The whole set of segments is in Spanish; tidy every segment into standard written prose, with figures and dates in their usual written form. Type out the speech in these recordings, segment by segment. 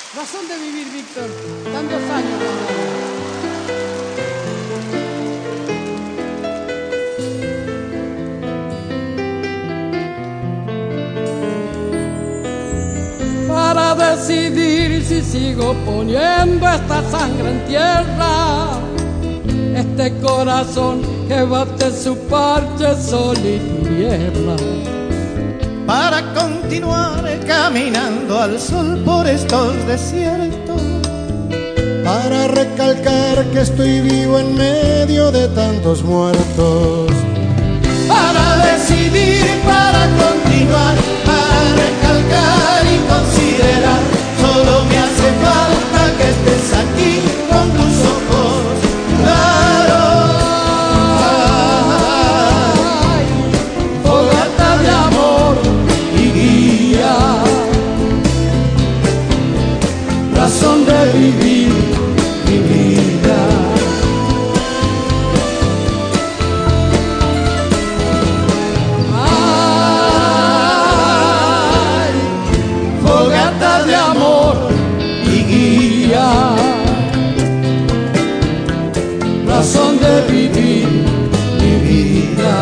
Razón de vivir, Víctor. Tantos años con para decidir si sigo poniendo esta sangre en tierra, este corazón que bate su parche sol y tiniebla, para continuar caminando al sol por estos desiertos, para recalcar que estoy vivo en medio de tantos muertos, para decidir, para continuar, para recalcar y considerar. Solo me hace falta que estés aquí con tus ojos claros. ay, fogata de amor y guía, razón de vivir mi vida. Ay, fogata de amor y guía, razón de vivir mi vida.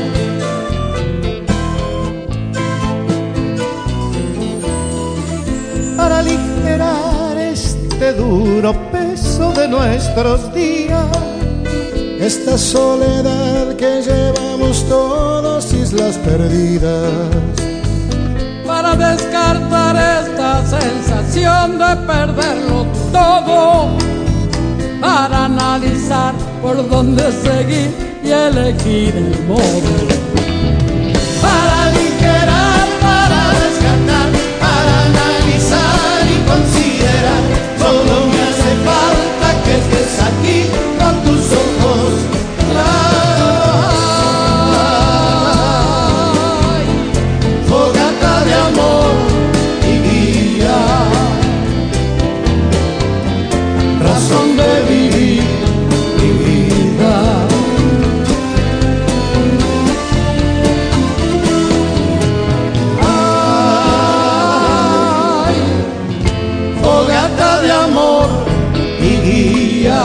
Para aligerar este duro peso de nuestros días, esta soledad que llevamos todos, islas perdidas, Para descartar esta sensación de perderlo todo, para analizar por dónde seguir y elegir el modo. para aligerar, para descartar, para analizar y considerar. Solo me hace falta que estés aquí con tus ojos claros. Ay, fogata de amor y guía, razón de vivir mi vida. Ay, fogata de amor y guía,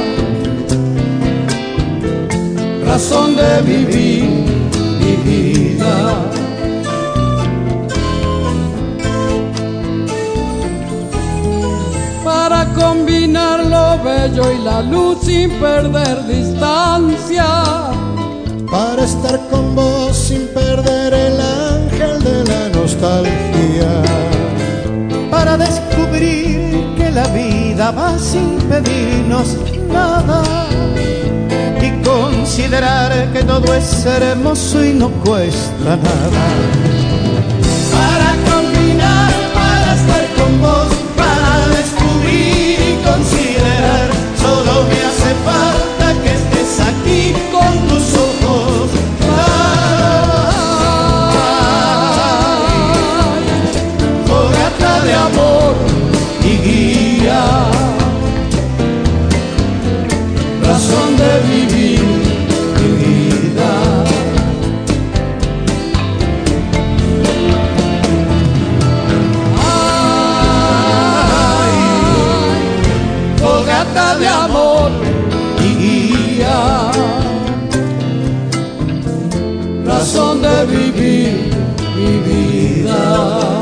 razón de vivir mi vida. Para combinar lo bello y la luz sin perder distancia, para estar con vos sin perder el ángel de la nostalgia, para descubrir que la vida va sin pedirnos nada y considerar que todo es hermoso y no cuesta nada. Para combinar, para estar con vos, para descubrir y considerar. Solo me hace falta que estés aquí con tus ojos claros. fogata de amor y guía, razón de vivir mi vida. Ay, Fogata de amor y guía, razón de vivir mi vida.